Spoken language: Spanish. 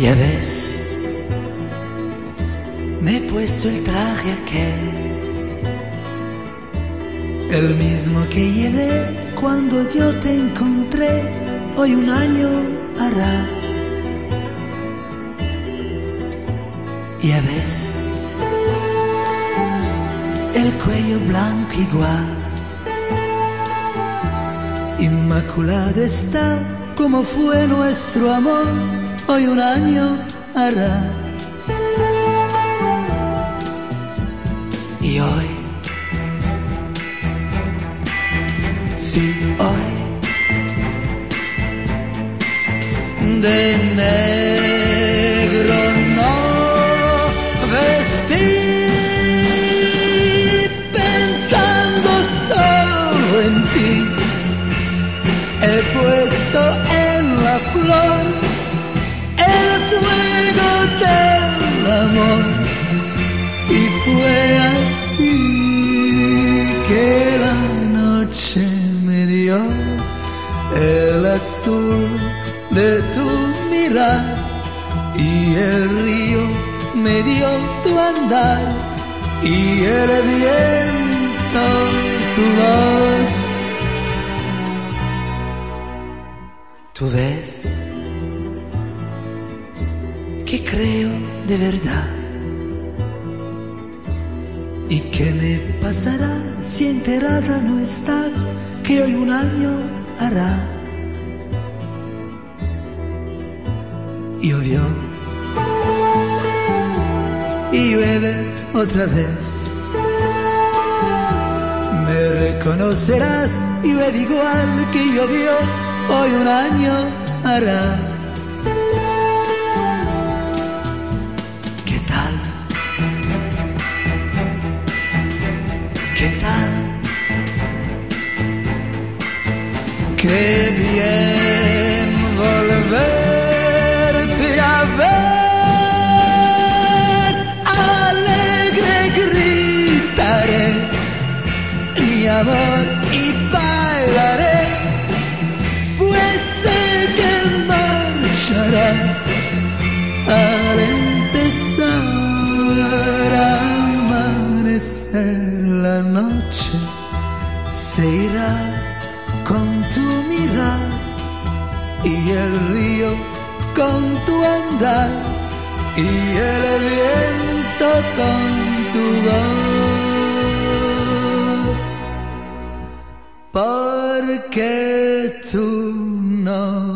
Ya ves, me he puesto el traje aquel, el mismo que llevé cuando yo te encontré, hoy un año hará. Ya ves, el cuello blanco igual, inmaculado está como fue nuestro amor, hoy un año hará. Y hoy, sí, hoy, de negro no vestí, pensando solo en ti, he puesto en la flor el fuego del amor, y fue así que la noche me dio el azul de tu mirar, y el río me dio tu andar, y el viento tu voz. Tú ves que creo de verdad, y que me pasará si enterada no estás, que hoy un año hará. Llovió y llueve otra vez, me reconocerás y llueve igual que llovió, hoy un año hará. ¿Qué tal? ¿Qué tal? Qué bien volverte a ver, alegre gritaré mi amor y bailaré, pues sé que marcharás al empezar a amanecer. La noche se irá con tu mirar, y el río con tu andar, y el viento con tu voz, porque tú no